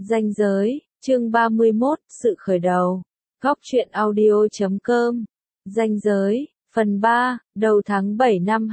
Ranh giới, chương 31, sự khởi đầu. Góc truyện audio.com. Ranh giới, phần 3, đầu tháng 7 năm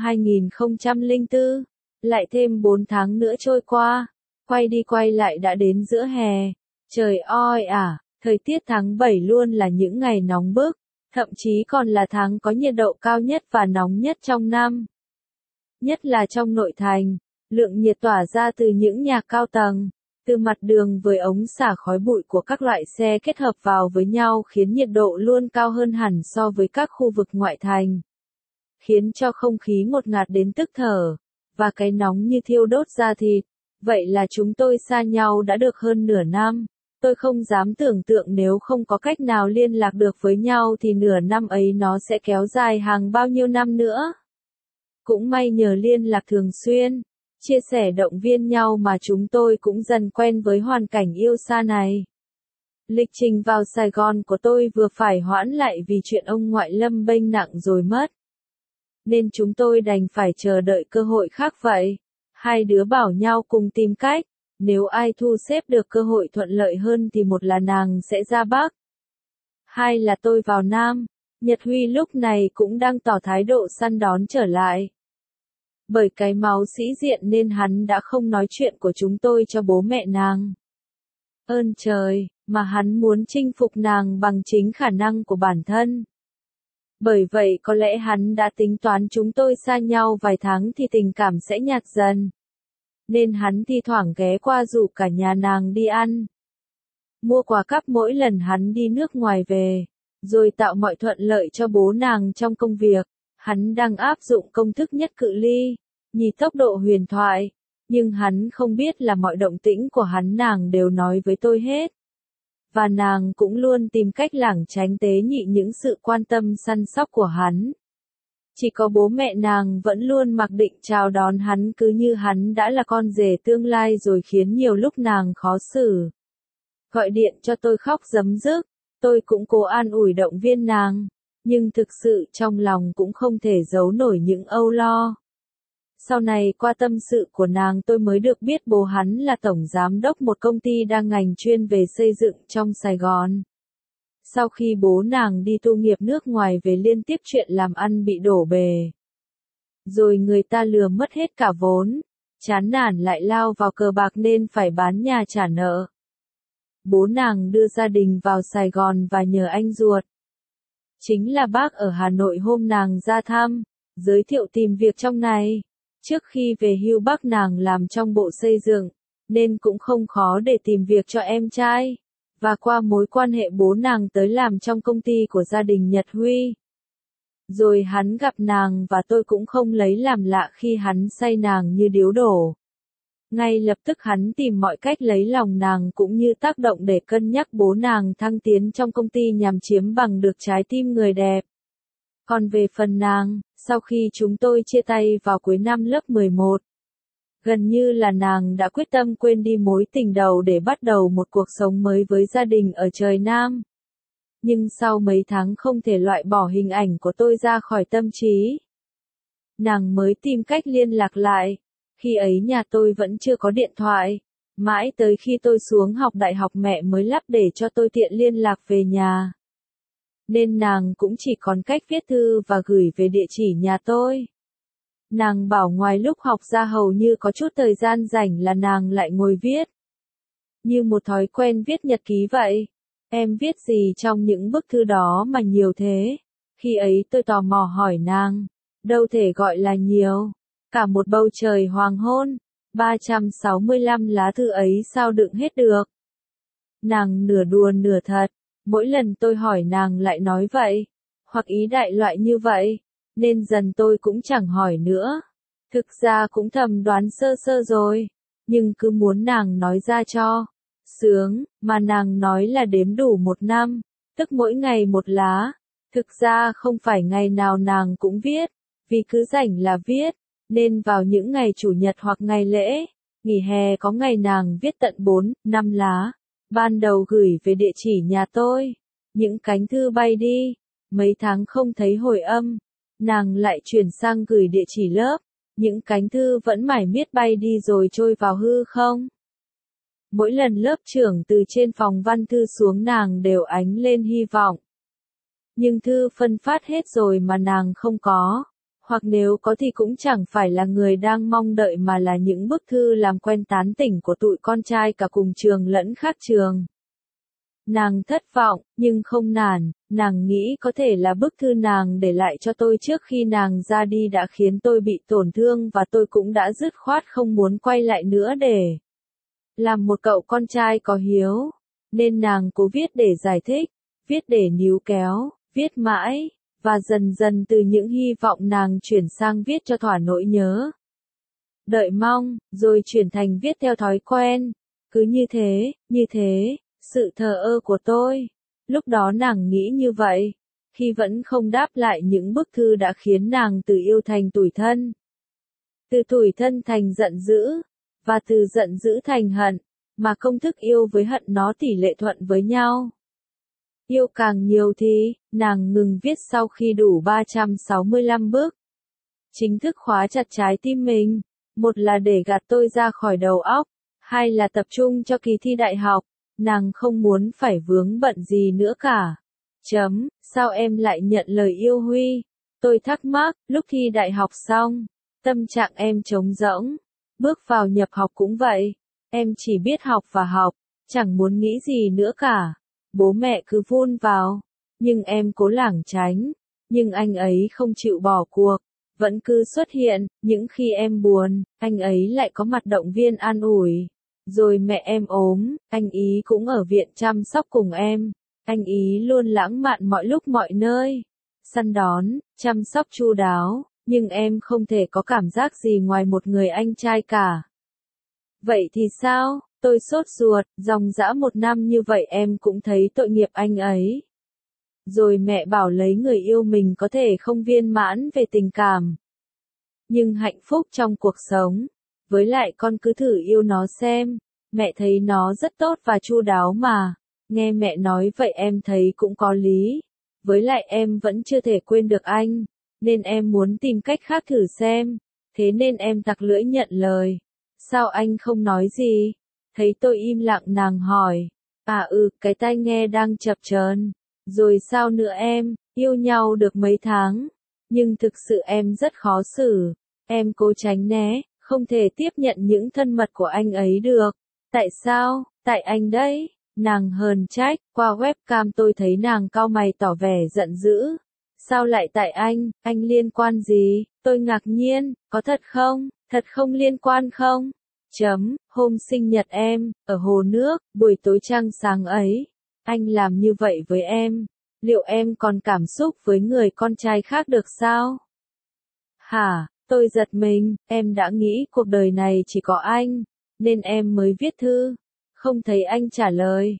2004. Lại thêm 4 tháng nữa trôi qua. Quay đi quay lại đã đến giữa hè. Trời oi ả, thời tiết tháng 7 luôn là những ngày nóng bức. Thậm chí còn là tháng có nhiệt độ cao nhất và nóng nhất trong năm. Nhất là trong nội thành, lượng nhiệt tỏa ra từ những nhà cao tầng, từ mặt đường với ống xả khói bụi của các loại xe kết hợp vào với nhau khiến nhiệt độ luôn cao hơn hẳn so với các khu vực ngoại thành. Khiến cho không khí ngột ngạt đến tức thở, và cái nóng như thiêu đốt da thịt. Vậy là chúng tôi xa nhau đã được hơn nửa năm. Tôi không dám tưởng tượng nếu không có cách nào liên lạc được với nhau thì nửa năm ấy nó sẽ kéo dài hàng bao nhiêu năm nữa. Cũng may nhờ liên lạc thường xuyên, chia sẻ động viên nhau mà chúng tôi cũng dần quen với hoàn cảnh yêu xa này. Lịch trình vào Sài Gòn của tôi vừa phải hoãn lại vì chuyện ông ngoại lâm bênh nặng rồi mất. Nên chúng tôi đành phải chờ đợi cơ hội khác vậy. Hai đứa bảo nhau cùng tìm cách. Nếu ai thu xếp được cơ hội thuận lợi hơn thì một là nàng sẽ ra Bắc. Hai là tôi vào Nam. Nhật Huy lúc này cũng đang tỏ thái độ săn đón trở lại. Bởi cái máu sĩ diện nên hắn đã không nói chuyện của chúng tôi cho bố mẹ nàng. Ơn trời, mà hắn muốn chinh phục nàng bằng chính khả năng của bản thân. Bởi vậy có lẽ hắn đã tính toán chúng tôi xa nhau vài tháng thì tình cảm sẽ nhạt dần. Nên hắn thi thoảng ghé qua rủ cả nhà nàng đi ăn. Mua quà cáp mỗi lần hắn đi nước ngoài về. Rồi tạo mọi thuận lợi cho bố nàng trong công việc. Hắn đang áp dụng công thức nhất cự ly, nhì tốc độ huyền thoại. Nhưng hắn không biết là mọi động tĩnh của hắn nàng đều nói với tôi hết. Và nàng cũng luôn tìm cách lảng tránh tế nhị những sự quan tâm săn sóc của hắn. Chỉ có bố mẹ nàng vẫn luôn mặc định chào đón hắn cứ như hắn đã là con rể tương lai rồi khiến nhiều lúc nàng khó xử. Gọi điện cho tôi khóc rấm rức, tôi cũng cố an ủi động viên nàng, nhưng thực sự trong lòng cũng không thể giấu nổi những âu lo. Sau này qua tâm sự của nàng tôi mới được biết bố hắn là tổng giám đốc một công ty đa ngành chuyên về xây dựng trong Sài Gòn. Sau khi bố nàng đi tu nghiệp nước ngoài về liên tiếp chuyện làm ăn bị đổ bề. Rồi người ta lừa mất hết cả vốn, chán nản lại lao vào cờ bạc nên phải bán nhà trả nợ. Bố nàng đưa gia đình vào Sài Gòn và nhờ anh ruột. Chính là bác ở Hà Nội hôm nàng ra thăm, giới thiệu tìm việc trong này. Trước khi về hưu bác nàng làm trong bộ xây dựng, nên cũng không khó để tìm việc cho em trai. Và qua mối quan hệ bố nàng tới làm trong công ty của gia đình Nhật Huy. Rồi hắn gặp nàng và tôi cũng không lấy làm lạ khi hắn say nàng như điếu đổ. Ngay lập tức hắn tìm mọi cách lấy lòng nàng cũng như tác động để cân nhắc bố nàng thăng tiến trong công ty nhằm chiếm bằng được trái tim người đẹp. Còn về phần nàng, sau khi chúng tôi chia tay vào cuối năm lớp 11, gần như là nàng đã quyết tâm quên đi mối tình đầu để bắt đầu một cuộc sống mới với gia đình ở trời Nam. Nhưng sau mấy tháng không thể loại bỏ hình ảnh của tôi ra khỏi tâm trí. Nàng mới tìm cách liên lạc lại. Khi ấy nhà tôi vẫn chưa có điện thoại. Mãi tới khi tôi xuống học đại học mẹ mới lắp để cho tôi tiện liên lạc về nhà. Nên nàng cũng chỉ còn cách viết thư và gửi về địa chỉ nhà tôi. Nàng bảo ngoài lúc học ra hầu như có chút thời gian rảnh là nàng lại ngồi viết. Như một thói quen viết nhật ký vậy. Em viết gì trong những bức thư đó mà nhiều thế? Khi ấy tôi tò mò hỏi nàng. Đâu thể gọi là nhiều. Cả một bầu trời hoàng hôn. 365 lá thư ấy sao đựng hết được? Nàng nửa đùa nửa thật. Mỗi lần tôi hỏi nàng lại nói vậy. Hoặc ý đại loại như vậy. Nên dần tôi cũng chẳng hỏi nữa. Thực ra cũng thầm đoán sơ sơ rồi. Nhưng cứ muốn nàng nói ra cho. Sướng, mà nàng nói là đếm đủ một năm. Tức mỗi ngày một lá. Thực ra không phải ngày nào nàng cũng viết. Vì cứ rảnh là viết. Nên vào những ngày chủ nhật hoặc ngày lễ. Nghỉ hè có ngày nàng viết tận 4, 5 lá. Ban đầu gửi về địa chỉ nhà tôi. Những cánh thư bay đi. Mấy tháng không thấy hồi âm. Nàng lại chuyển sang gửi địa chỉ lớp. Những cánh thư vẫn mải miết bay đi rồi trôi vào hư không. Mỗi lần lớp trưởng từ trên phòng văn thư xuống nàng đều ánh lên hy vọng. Nhưng thư phân phát hết rồi mà nàng không có. Hoặc nếu có thì cũng chẳng phải là người đang mong đợi mà là những bức thư làm quen tán tỉnh của tụi con trai cả cùng trường lẫn khác trường. Nàng thất vọng, nhưng không nản, nàng nghĩ có thể là bức thư nàng để lại cho tôi trước khi nàng ra đi đã khiến tôi bị tổn thương và tôi cũng đã dứt khoát không muốn quay lại nữa để làm một cậu con trai có hiếu. Nên nàng cố viết để giải thích, viết để níu kéo, viết mãi, và dần dần từ những hy vọng nàng chuyển sang viết cho thỏa nỗi nhớ. Đợi mong, rồi chuyển thành viết theo thói quen. Cứ như thế, sự thờ ơ của tôi. Lúc đó nàng nghĩ như vậy, khi vẫn không đáp lại những bức thư đã khiến nàng từ yêu thành tủi thân. Từ tủi thân thành giận dữ, và từ giận dữ thành hận, mà công thức yêu với hận nó tỷ lệ thuận với nhau. Yêu càng nhiều thì, nàng ngừng viết sau khi đủ 365 bước. Chính thức khóa chặt trái tim mình, một là để gạt tôi ra khỏi đầu óc, hai là tập trung cho kỳ thi đại học, nàng không muốn phải vướng bận gì nữa cả. Sao em lại nhận lời yêu Huy? Tôi thắc mắc, lúc thi đại học xong, tâm trạng em trống rỗng, bước vào nhập học cũng vậy, em chỉ biết học và học, chẳng muốn nghĩ gì nữa cả. Bố mẹ cứ vun vào, nhưng em cố lảng tránh, nhưng anh ấy không chịu bỏ cuộc, vẫn cứ xuất hiện, những khi em buồn, anh ấy lại có mặt động viên an ủi. Rồi mẹ em ốm, anh ý cũng ở viện chăm sóc cùng em, anh ý luôn lãng mạn mọi lúc mọi nơi, săn đón, chăm sóc chu đáo, nhưng em không thể có cảm giác gì ngoài một người anh trai cả. Vậy thì sao? Tôi sốt ruột, dòng dã 1 năm như vậy em cũng thấy tội nghiệp anh ấy. Rồi mẹ bảo lấy người yêu mình có thể không viên mãn về tình cảm, nhưng hạnh phúc trong cuộc sống. Với lại con cứ thử yêu nó xem, mẹ thấy nó rất tốt và chu đáo mà. Nghe mẹ nói vậy em thấy cũng có lý. Với lại em vẫn chưa thể quên được anh, nên em muốn tìm cách khác thử xem. Thế nên em tặc lưỡi nhận lời. Sao anh không nói gì? Thấy tôi im lặng nàng hỏi. Cái tai nghe đang chập chờn. Rồi sao nữa em, yêu nhau được mấy tháng, nhưng thực sự em rất khó xử. Em cố tránh né, không thể tiếp nhận những thân mật của anh ấy được. Tại sao? Tại anh đấy. Nàng hờn trách, qua webcam tôi thấy nàng cau mày tỏ vẻ giận dữ. Sao lại tại anh liên quan gì? Tôi ngạc nhiên, có thật không? Thật không liên quan không? Hôm sinh nhật em, ở hồ nước, buổi tối trăng sáng ấy, anh làm như vậy với em, liệu em còn cảm xúc với người con trai khác được sao? Hả? Tôi giật mình, em đã nghĩ cuộc đời này chỉ có anh, nên em mới viết thư. Không thấy anh trả lời.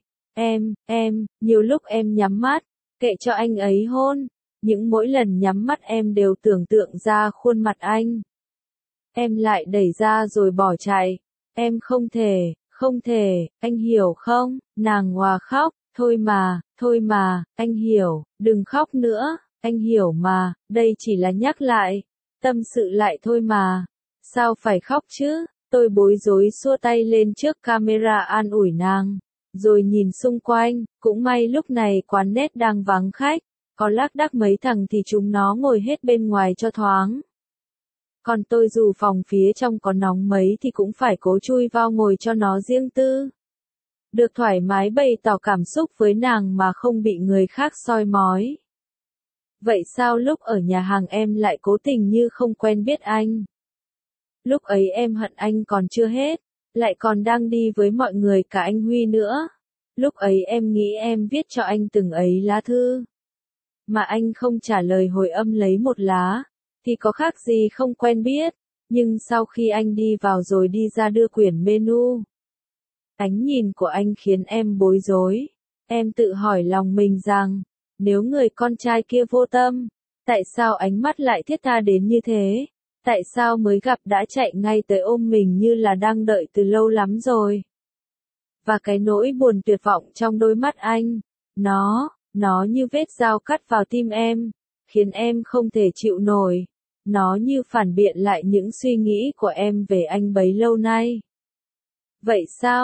Nhiều lúc em nhắm mắt, kệ cho anh ấy hôn, những mỗi lần nhắm mắt em đều tưởng tượng ra khuôn mặt anh. Em lại đẩy ra rồi bỏ chạy. Em không thể, anh hiểu không? Nàng òa khóc, thôi mà, anh hiểu, đừng khóc nữa, anh hiểu mà, đây chỉ là nhắc lại, tâm sự lại thôi mà. Sao phải khóc chứ? Tôi bối rối xua tay lên trước camera an ủi nàng, rồi nhìn xung quanh, cũng may lúc này quán net đang vắng khách, có lác đác mấy thằng thì chúng nó ngồi hết bên ngoài cho thoáng. Còn tôi dù phòng phía trong có nóng mấy thì cũng phải cố chui vào ngồi cho nó riêng tư. Được thoải mái bày tỏ cảm xúc với nàng mà không bị người khác soi mói. Vậy sao lúc ở nhà hàng em lại cố tình như không quen biết anh? Lúc ấy em hận anh còn chưa hết, lại còn đang đi với mọi người cả anh Huy nữa. Lúc ấy em nghĩ em viết cho anh từng ấy lá thư, mà anh không trả lời hồi âm lấy một lá, thì có khác gì không quen biết. Nhưng sau khi anh đi vào rồi đi ra đưa quyển menu, ánh nhìn của anh khiến em bối rối. Em tự hỏi lòng mình rằng, nếu người con trai kia vô tâm, tại sao ánh mắt lại thiết tha đến như thế? Tại sao mới gặp đã chạy ngay tới ôm mình như là đang đợi từ lâu lắm rồi? Và cái nỗi buồn tuyệt vọng trong đôi mắt anh, nó như vết dao cắt vào tim em, khiến em không thể chịu nổi. Nó như phản biện lại những suy nghĩ của em về anh bấy lâu nay. Vậy sao?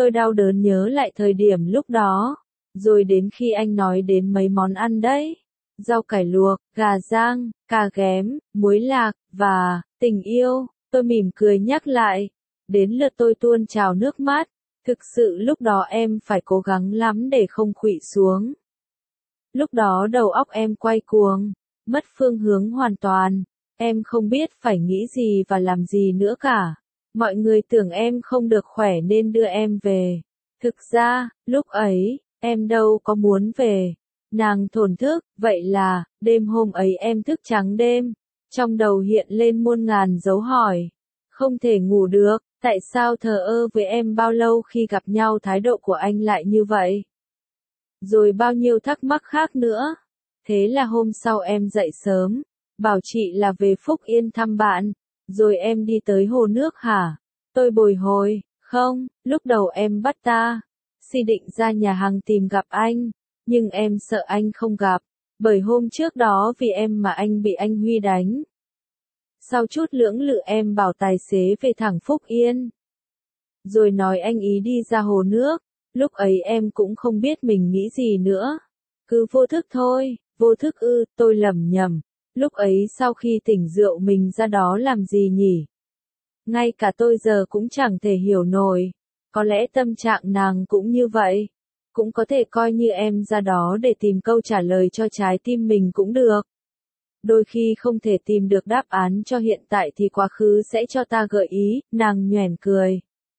Tôi đau đớn nhớ lại thời điểm lúc đó. Rồi đến khi anh nói đến mấy món ăn đấy. Rau cải luộc, gà rang, cà ghém, muối lạc, và tình yêu, tôi mỉm cười nhắc lại. Đến lượt tôi tuôn trào nước mắt. Thực sự lúc đó em phải cố gắng lắm để không khuỵu xuống. Lúc đó đầu óc em quay cuồng, mất phương hướng hoàn toàn. Em không biết phải nghĩ gì và làm gì nữa cả. Mọi người tưởng em không được khỏe nên đưa em về. Thực ra, lúc ấy, em đâu có muốn về. Nàng thổn thức, vậy là, đêm hôm ấy em thức trắng đêm. Trong đầu hiện lên muôn ngàn dấu hỏi. Không thể ngủ được, tại sao thờ ơ với em bao lâu khi gặp nhau thái độ của anh lại như vậy? Rồi bao nhiêu thắc mắc khác nữa. Thế là hôm sau em dậy sớm, bảo chị là về Phúc Yên thăm bạn. Rồi em đi tới hồ nước hả? Tôi bồi hồi, không, lúc đầu em bắt si định ra nhà hàng tìm gặp anh. Nhưng em sợ anh không gặp, bởi hôm trước đó vì em mà anh bị anh Huy đánh. Sau chút lưỡng lự em bảo tài xế về thẳng Phúc Yên. Rồi nói anh ý đi ra hồ nước. Lúc ấy em cũng không biết mình nghĩ gì nữa. Cứ vô thức thôi, vô thức ư, tôi lầm nhầm. Lúc ấy sau khi tỉnh rượu mình ra đó làm gì nhỉ? Ngay cả tôi giờ cũng chẳng thể hiểu nổi. Có lẽ tâm trạng nàng cũng như vậy. Cũng có thể coi như em ra đó để tìm câu trả lời cho trái tim mình cũng được. Đôi khi không thể tìm được đáp án cho hiện tại thì quá khứ sẽ cho ta gợi ý, nàng nhoẻn cười.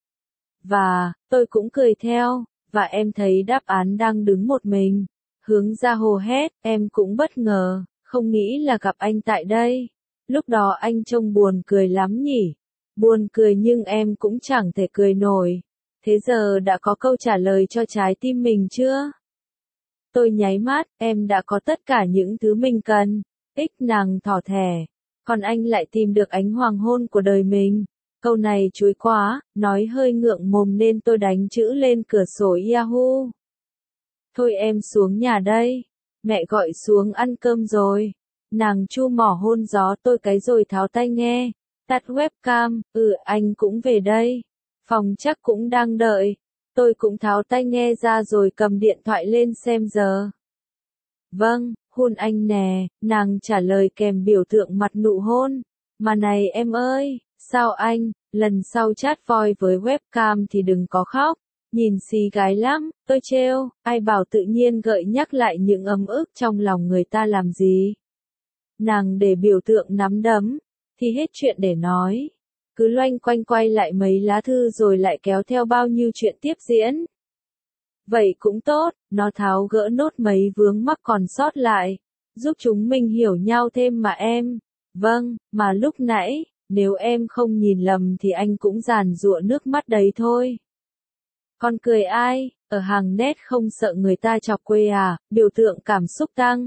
Và, tôi cũng cười theo, và em thấy đáp án đang đứng một mình. Hướng ra hồ hét, em cũng bất ngờ, không nghĩ là gặp anh tại đây. Lúc đó anh trông buồn cười lắm nhỉ. Buồn cười nhưng em cũng chẳng thể cười nổi. Thế giờ đã có câu trả lời cho trái tim mình chưa? Tôi nháy mắt, em đã có tất cả những thứ mình cần. Nàng thỏ thẻ. Còn anh lại tìm được ánh hoàng hôn của đời mình. Câu này chuối quá, nói hơi ngượng mồm nên tôi đánh chữ lên cửa sổ Yahoo. Thôi em xuống nhà đây. Mẹ gọi xuống ăn cơm rồi. Nàng chu mỏ hôn gió tôi cái rồi tháo tai nghe. Tắt webcam, anh cũng về đây. Phòng chắc cũng đang đợi. Tôi cũng tháo tai nghe ra rồi cầm điện thoại lên xem giờ. Vâng, hôn anh nè, nàng trả lời kèm biểu tượng mặt nụ hôn. Mà này em ơi, sao anh, lần sau chat voi với webcam thì đừng có khóc. Nhìn xì gái lắm, tôi trêu, ai bảo tự nhiên gợi nhắc lại những ấm ức trong lòng người ta làm gì. Nàng để biểu tượng nắm đấm, thì hết chuyện để nói. Cứ loanh quanh quay lại mấy lá thư rồi lại kéo theo bao nhiêu chuyện tiếp diễn. Vậy cũng tốt, nó tháo gỡ nốt mấy vướng mắc còn sót lại, giúp chúng mình hiểu nhau thêm mà em. Vâng, mà lúc nãy, nếu em không nhìn lầm thì anh cũng giàn giụa nước mắt đấy thôi. Con cười ai, ở hàng nét không sợ người ta chọc quê à, biểu tượng cảm xúc tăng.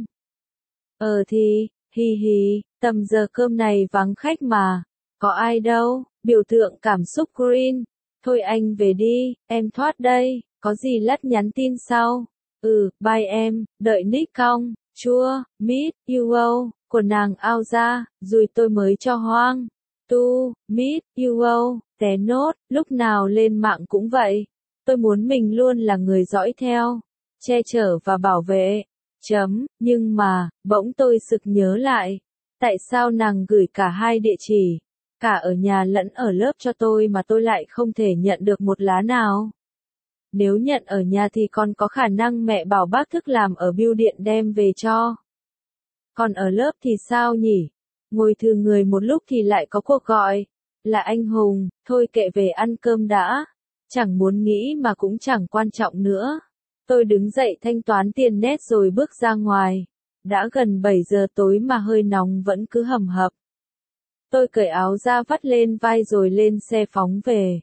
Thì, hi hi, tầm giờ cơm này vắng khách mà, có ai đâu, biểu tượng cảm xúc green. Thôi anh về đi, em thoát đây, có gì lát nhắn tin sau. Bye em, đợi nick cong, chua, meet, you của nàng ao ra, rồi tôi mới cho hoang. Meet, you té nốt, lúc nào lên mạng cũng vậy. Tôi muốn mình luôn là người dõi theo, che chở và bảo vệ. Nhưng mà, bỗng tôi sực nhớ lại. Tại sao nàng gửi cả hai địa chỉ, cả ở nhà lẫn ở lớp cho tôi mà tôi lại không thể nhận được một lá nào? Nếu nhận ở nhà thì còn có khả năng mẹ bảo bác thức làm ở bưu điện đem về cho. Còn ở lớp thì sao nhỉ? Ngồi thừa người một lúc thì lại có cuộc gọi. Là anh Hùng, thôi kệ về ăn cơm đã. Chẳng muốn nghĩ mà cũng chẳng quan trọng nữa. Tôi đứng dậy thanh toán tiền net rồi bước ra ngoài. Đã gần 7 giờ tối mà hơi nóng vẫn cứ hầm hập. Tôi cởi áo ra vắt lên vai rồi lên xe phóng về.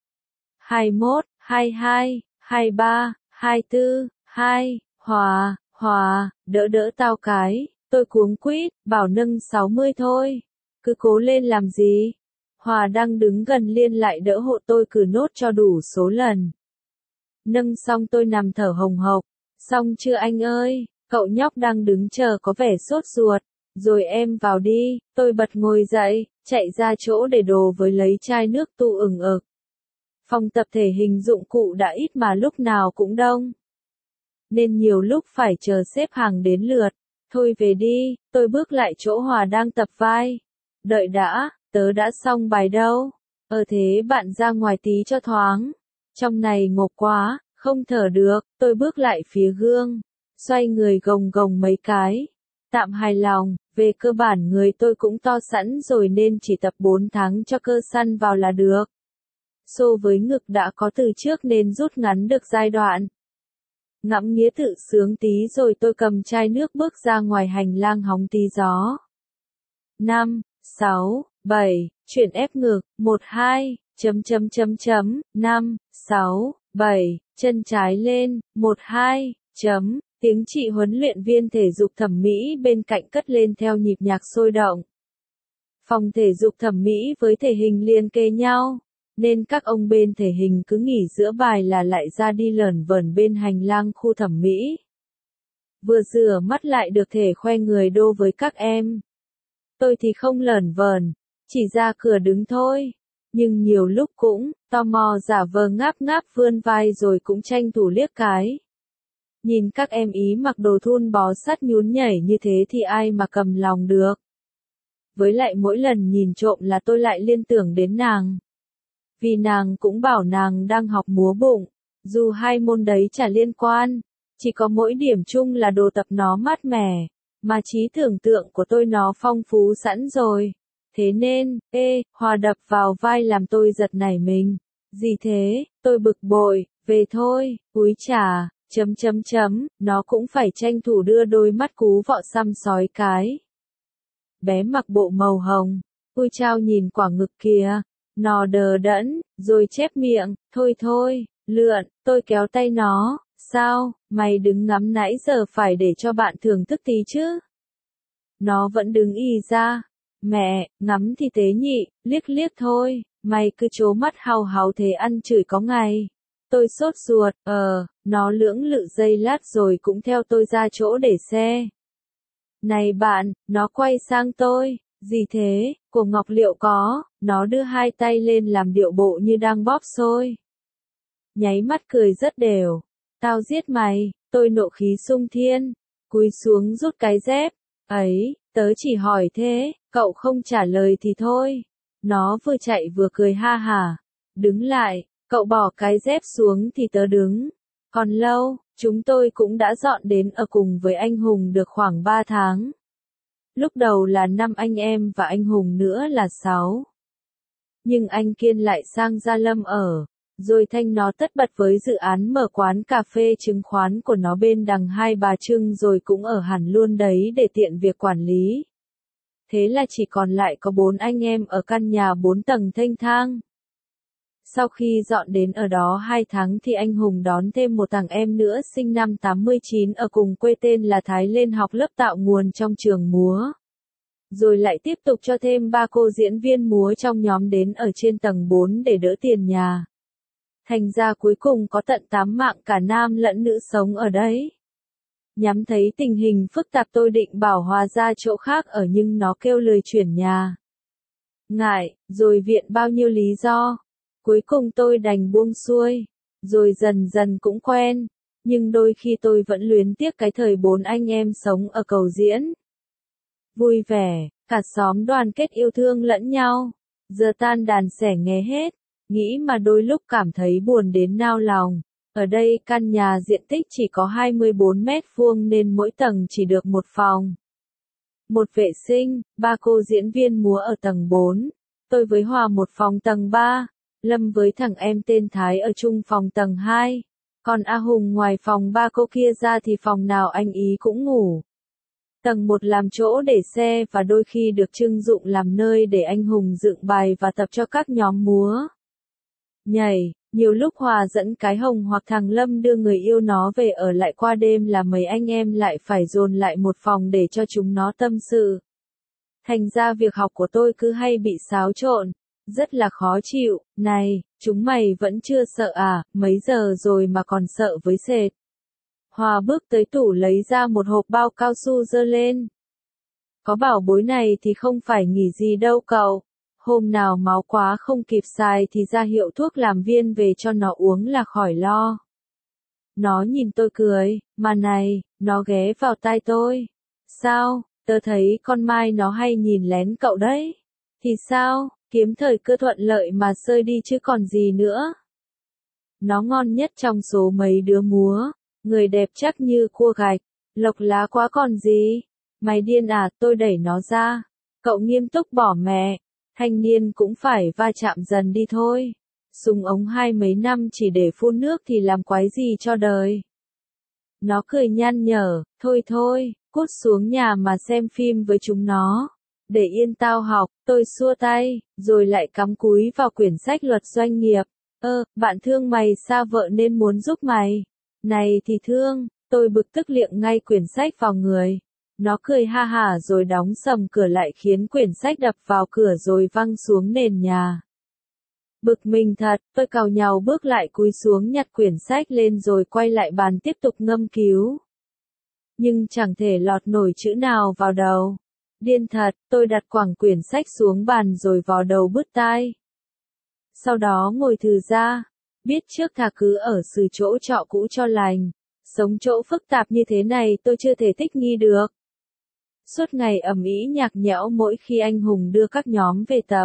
21, 22, 23, 24, 2, Hòa, đỡ tao cái. Tôi cuống quýt, bảo nâng 60 thôi. Cứ cố lên làm gì? Hòa đang đứng gần liên lại đỡ hộ tôi cử nốt cho đủ số lần. Nâng xong tôi nằm thở hồng hộc. Xong chưa anh ơi? Cậu nhóc đang đứng chờ có vẻ sốt ruột. Rồi em vào đi, tôi bật ngồi dậy, chạy ra chỗ để đồ với lấy chai nước tu ửng ực. Phòng tập thể hình dụng cụ đã ít mà lúc nào cũng đông. Nên nhiều lúc phải chờ xếp hàng đến lượt. Thôi về đi, tôi bước lại chỗ Hòa đang tập vai. Đợi đã, tớ đã xong bài đâu. Thế bạn ra ngoài tí cho thoáng. Trong này ngộp quá, không thở được, tôi bước lại phía gương. Xoay người gồng gồng mấy cái. Tạm hài lòng, về cơ bản người tôi cũng to sẵn rồi nên chỉ tập 4 tháng cho cơ săn vào là được. Xô với ngực đã có từ trước nên rút ngắn được giai đoạn. Ngẫm nghĩa tự sướng tí rồi tôi cầm chai nước bước ra ngoài hành lang hóng tí gió. 5, 6, 7, chuyển ép ngực, 1, 2, 5, 6, 7, chân trái lên, 1, 2, tiếng chị huấn luyện viên thể dục thẩm mỹ bên cạnh cất lên theo nhịp nhạc sôi động. Phòng thể dục thẩm mỹ với thể hình liền kề nhau, nên các ông bên thể hình cứ nghỉ giữa bài là lại ra đi lởn vởn bên hành lang khu thẩm mỹ. Vừa rửa mắt lại được thể khoe người đô với các em. Tôi thì không lởn vởn, chỉ ra cửa đứng thôi. Nhưng nhiều lúc cũng, tò mò giả vờ ngáp ngáp vươn vai rồi cũng tranh thủ liếc cái. Nhìn các em ý mặc đồ thun bó sát nhún nhảy như thế thì ai mà cầm lòng được. Với lại mỗi lần nhìn trộm là tôi lại liên tưởng đến nàng. Vì nàng cũng bảo nàng đang học múa bụng, dù hai môn đấy chả liên quan, chỉ có mỗi điểm chung là đồ tập nó mát mẻ, mà trí tưởng tượng của tôi nó phong phú sẵn rồi. Thế nên, Hòa đập vào vai làm tôi giật nảy mình. Gì thế, tôi bực bội, về thôi, úi chà, nó cũng phải tranh thủ đưa đôi mắt cú vọ xăm sói cái. Bé mặc bộ màu hồng, ui chao nhìn quả ngực kìa, nó đờ đẫn, rồi chép miệng, thôi, lượn, tôi kéo tay nó, sao, mày đứng ngắm nãy giờ phải để cho bạn thưởng thức tí chứ. Nó vẫn đứng ì ra, mẹ, ngắm thì tế nhị, liếc liếc thôi, mày cứ trố mắt hau háu thế ăn chửi có ngày. Tôi sốt ruột, nó lưỡng lự giây lát rồi cũng theo tôi ra chỗ để xe. Này bạn, nó quay sang tôi, gì thế, của Ngọc Liệu có, nó đưa hai tay lên làm điệu bộ như đang bóp xôi. Nháy mắt cười rất đều, tao giết mày, tôi nộ khí sung thiên, cúi xuống rút cái dép, ấy, tớ chỉ hỏi thế, cậu không trả lời thì thôi. Nó vừa chạy vừa cười ha hả, đứng lại, cậu bỏ cái dép xuống thì tớ đứng. Còn lâu, chúng tôi cũng đã dọn đến ở cùng với anh Hùng được khoảng 3 tháng. Lúc đầu là 5 anh em và anh Hùng nữa là 6. Nhưng anh Kiên lại sang Gia Lâm ở, rồi Thanh nó tất bật với dự án mở quán cà phê chứng khoán của nó bên đằng Hai Bà Trưng rồi cũng ở hẳn luôn đấy để tiện việc quản lý. Thế là chỉ còn lại có 4 anh em ở căn nhà 4 tầng thênh thang. Sau khi dọn đến ở đó 2 tháng thì anh Hùng đón thêm một thằng em nữa sinh năm 89 ở cùng quê tên là Thái lên học lớp tạo nguồn trong trường múa. Rồi lại tiếp tục cho thêm 3 cô diễn viên múa trong nhóm đến ở trên tầng 4 để đỡ tiền nhà. Thành ra cuối cùng có tận 8 mạng cả nam lẫn nữ sống ở đấy. Nhắm thấy tình hình phức tạp tôi định bảo Hòa ra chỗ khác ở nhưng nó kêu lời chuyển nhà. Ngại, rồi viện bao nhiêu lý do. Cuối cùng tôi đành buông xuôi, rồi dần dần cũng quen, nhưng đôi khi tôi vẫn luyến tiếc cái thời 4 anh em sống ở Cầu Diễn. Vui vẻ, cả xóm đoàn kết yêu thương lẫn nhau, giờ tan đàn xẻ nghe hết, nghĩ mà đôi lúc cảm thấy buồn đến nao lòng. Ở đây căn nhà diện tích chỉ có 24 mét vuông nên mỗi tầng chỉ được một phòng. Một vệ sinh, 3 cô diễn viên múa ở tầng 4, tôi với Hòa một phòng tầng 3. Lâm với thằng em tên Thái ở chung phòng tầng 2, còn A Hùng ngoài phòng 3 cô kia ra thì phòng nào anh ý cũng ngủ. Tầng 1 làm chỗ để xe và đôi khi được trưng dụng làm nơi để anh Hùng dựng bài và tập cho các nhóm múa. Nhảy, nhiều lúc Hòa dẫn cái Hồng hoặc thằng Lâm đưa người yêu nó về ở lại qua đêm là mấy anh em lại phải dồn lại một phòng để cho chúng nó tâm sự. Thành ra việc học của tôi cứ hay bị xáo trộn. Rất là khó chịu, này, chúng mày vẫn chưa sợ à, mấy giờ rồi mà còn sợ với sệt. Hòa bước tới tủ lấy ra một hộp bao cao su giơ lên. Có bảo bối này thì không phải nghỉ gì đâu cậu. Hôm nào máu quá không kịp xài thì ra hiệu thuốc làm viên về cho nó uống là khỏi lo. Nó nhìn tôi cười, mà này, nó ghé vào tai tôi. Sao, tớ thấy con Mai nó hay nhìn lén cậu đấy. Thì sao, kiếm thời cơ thuận lợi mà sơi đi chứ còn gì nữa. Nó ngon nhất trong số mấy đứa múa, người đẹp chắc như cua gạch, lộc lá quá còn gì. Mày điên à, tôi đẩy nó ra. Cậu nghiêm túc bỏ mẹ, thanh niên cũng phải va chạm dần đi thôi. Súng ống hai mấy năm chỉ để phun nước thì làm quái gì cho đời. Nó cười nhăn nhở, thôi thôi, cút xuống nhà mà xem phim với chúng nó. Để yên tao học, tôi xua tay, rồi lại cắm cúi vào quyển sách luật doanh nghiệp. Bạn thương mày xa vợ nên muốn giúp mày. Này thì thương, tôi bực tức liệng ngay quyển sách vào người. Nó cười ha hả rồi đóng sầm cửa lại khiến quyển sách đập vào cửa rồi văng xuống nền nhà. Bực mình thật, tôi càu nhàu bước lại cúi xuống nhặt quyển sách lên rồi quay lại bàn tiếp tục ngâm cứu. Nhưng chẳng thể lọt nổi chữ nào vào đầu. Điên thật, tôi đặt quẳng quyển sách xuống bàn rồi vò đầu bứt tai. Sau đó ngồi thừ ra, biết trước thà cứ ở xừ chỗ trọ cũ cho lành. Sống chỗ phức tạp như thế này tôi chưa thể thích nghi được. Suốt ngày ầm ĩ nhạc nhẽo mỗi khi anh Hùng đưa các nhóm về tập.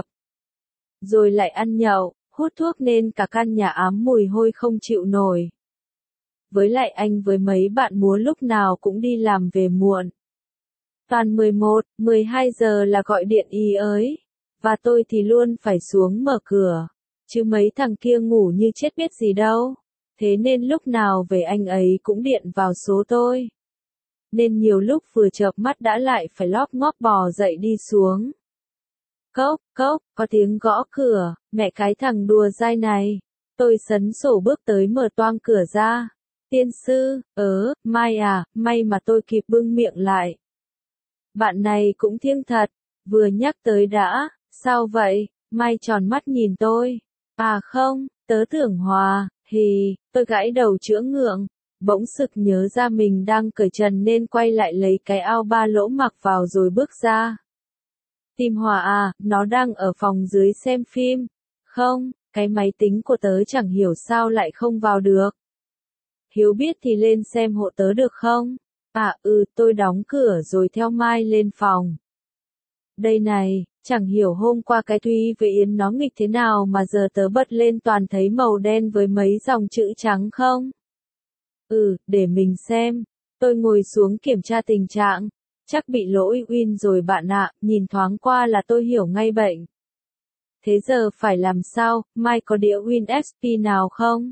Rồi lại ăn nhậu, hút thuốc nên cả căn nhà ám mùi hôi không chịu nổi. Với lại anh với mấy bạn múa lúc nào cũng đi làm về muộn. Toàn 11, 12 giờ là gọi điện ý ới. Và tôi thì luôn phải xuống mở cửa. Chứ mấy thằng kia ngủ như chết biết gì đâu. Thế nên lúc nào về anh ấy cũng điện vào số tôi. Nên nhiều lúc vừa chợp mắt đã lại phải lóp ngóp bò dậy đi xuống. Cốc, cốc, có tiếng gõ cửa, mẹ cái thằng đùa dai này. Tôi sấn sổ bước tới mở toang cửa ra. Tiên sư, Mai à, may mà tôi kịp bưng miệng lại. Bạn này cũng thiêng thật, vừa nhắc tới đã, sao vậy, Mai tròn mắt nhìn tôi. À không, tớ tưởng Hòa, tôi gãi đầu chữa ngượng, bỗng sực nhớ ra mình đang cởi trần nên quay lại lấy cái áo ba lỗ mặc vào rồi bước ra. Tìm Hòa à, nó đang ở phòng dưới xem phim. Không, cái máy tính của tớ chẳng hiểu sao lại không vào được. Hiếu biết thì lên xem hộ tớ được không? Tôi đóng cửa rồi theo Mai lên phòng. Đây này, chẳng hiểu hôm qua cái Thúy với Yến nó nghịch thế nào mà giờ tớ bật lên toàn thấy màu đen với mấy dòng chữ trắng không? Để mình xem. Tôi ngồi xuống kiểm tra tình trạng. Chắc bị lỗi Win rồi bạn ạ, nhìn thoáng qua là tôi hiểu ngay bệnh. Thế giờ phải làm sao, Mai có đĩa Win XP nào không?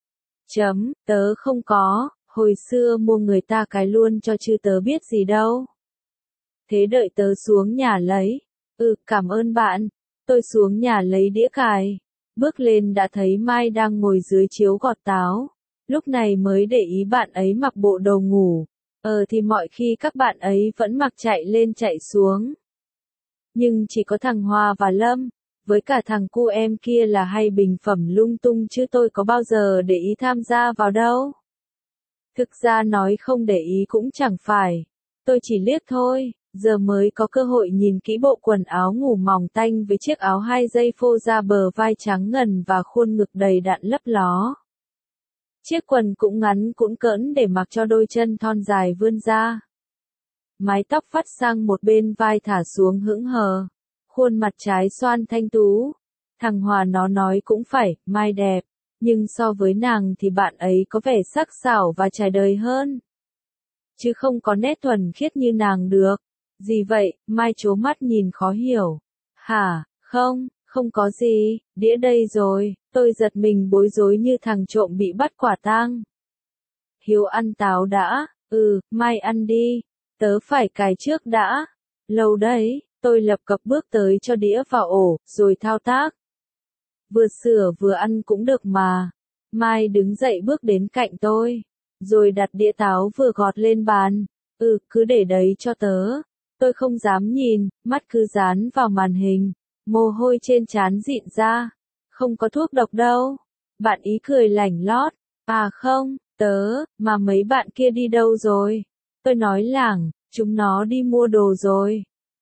Tớ không có, hồi xưa mua người ta cái luôn cho chứ tớ biết gì đâu. Thế đợi tớ xuống nhà lấy. Cảm ơn bạn. Tôi xuống nhà lấy đĩa cài. Bước lên đã thấy Mai đang ngồi dưới chiếu gọt táo. Lúc này mới để ý bạn ấy mặc bộ đồ ngủ. Thì mọi khi các bạn ấy vẫn mặc chạy lên chạy xuống. Nhưng chỉ có thằng Hòa và Lâm, với cả thằng cu em kia là hay bình phẩm lung tung chứ tôi có bao giờ để ý tham gia vào đâu. Thực ra nói không để ý cũng chẳng phải. Tôi chỉ liếc thôi, giờ mới có cơ hội nhìn kỹ bộ quần áo ngủ mỏng tanh với chiếc áo 2 dây phô ra bờ vai trắng ngần và khuôn ngực đầy đặn lấp ló. Chiếc quần cũng ngắn cũng cỡn để mặc cho đôi chân thon dài vươn ra. Mái tóc vắt sang một bên vai thả xuống hững hờ. Khuôn mặt trái xoan thanh tú. Thằng Hòa nó nói cũng phải, Mai đẹp. Nhưng so với nàng thì bạn ấy có vẻ sắc sảo và trải đời hơn. Chứ không có nét thuần khiết như nàng được. Gì vậy, Mai trố mắt nhìn khó hiểu. Hả, không có gì, đĩa đây rồi, tôi giật mình bối rối như thằng trộm bị bắt quả tang. Hiếu ăn táo đã, Mai ăn đi, tớ phải cài trước đã. Lâu đấy, tôi lập cập bước tới cho đĩa vào ổ, rồi thao tác. Vừa sửa vừa ăn cũng được mà. Mai đứng dậy bước đến cạnh tôi, rồi đặt đĩa táo vừa gọt lên bàn. Cứ để đấy cho tớ. Tôi không dám nhìn, mắt cứ dán vào màn hình. Mồ hôi trên trán rịn ra. Không có thuốc độc đâu. Bạn ý cười lảnh lót. À không, mà mấy bạn kia đi đâu rồi? Tôi nói lảng, chúng nó đi mua đồ rồi.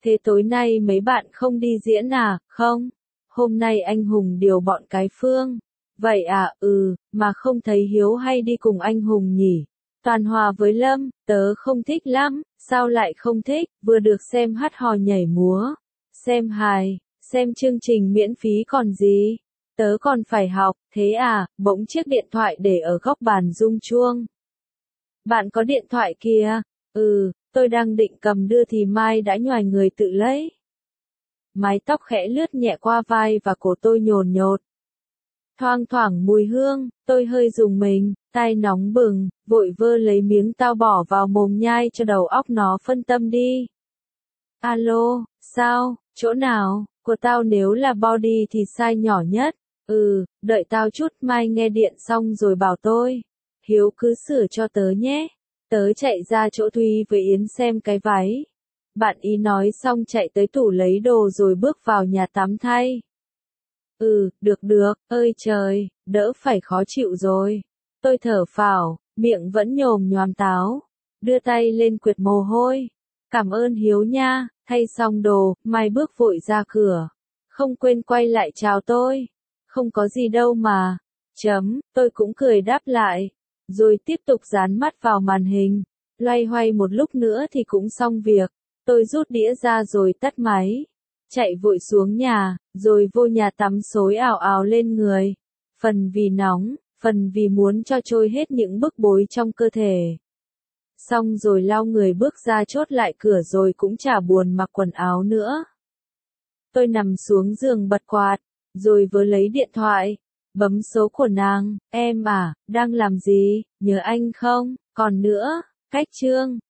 Thế tối nay mấy bạn không đi diễn à? Không. Hôm nay anh Hùng điều bọn cái Phương. Vậy à, mà không thấy Hiếu hay đi cùng anh Hùng nhỉ? Toàn hòa với Lâm, tớ không thích lắm. Sao lại không thích? Vừa được xem hát hò nhảy múa, xem hài, xem chương trình miễn phí còn gì. Tớ còn phải học, thế à? Bỗng chiếc điện thoại để ở góc bàn rung chuông. Bạn có điện thoại kìa? Tôi đang định cầm đưa thì Mai đã nhoài người tự lấy. Mái tóc khẽ lướt nhẹ qua vai và cổ tôi nhồn nhột. Thoang thoảng mùi hương, tôi hơi rùng mình, tai nóng bừng, vội vơ lấy miếng tao bỏ vào mồm nhai cho đầu óc nó phân tâm đi. Alo, sao, chỗ nào, của tao nếu là body thì size nhỏ nhất. Đợi tao chút, mai nghe điện xong rồi bảo tôi. Hiếu cứ sửa cho tớ nhé. Tớ chạy ra chỗ Thuy với Yến xem cái váy. Bạn ý nói xong chạy tới tủ lấy đồ rồi bước vào nhà tắm thay. Được, ơi trời, đỡ phải khó chịu rồi. Tôi thở phào, miệng vẫn nhồm nhoàm táo. Đưa tay lên quệt mồ hôi. Cảm ơn Hiếu nha, thay xong đồ, Mai bước vội ra cửa. Không quên quay lại chào tôi. Không có gì đâu mà. Tôi cũng cười đáp lại. Rồi tiếp tục dán mắt vào màn hình. Loay hoay một lúc nữa thì cũng xong việc. Tôi rút đĩa ra rồi tắt máy. Chạy vội xuống nhà, rồi vô nhà tắm xối ào ào lên người. Phần vì nóng, phần vì muốn cho trôi hết những bức bối trong cơ thể. Xong rồi lau người bước ra chốt lại cửa rồi cũng chả buồn mặc quần áo nữa. Tôi nằm xuống giường bật quạt, rồi vớ lấy điện thoại, bấm số của nàng. Em à, đang làm gì, nhớ anh không? Còn nữa, cách chương.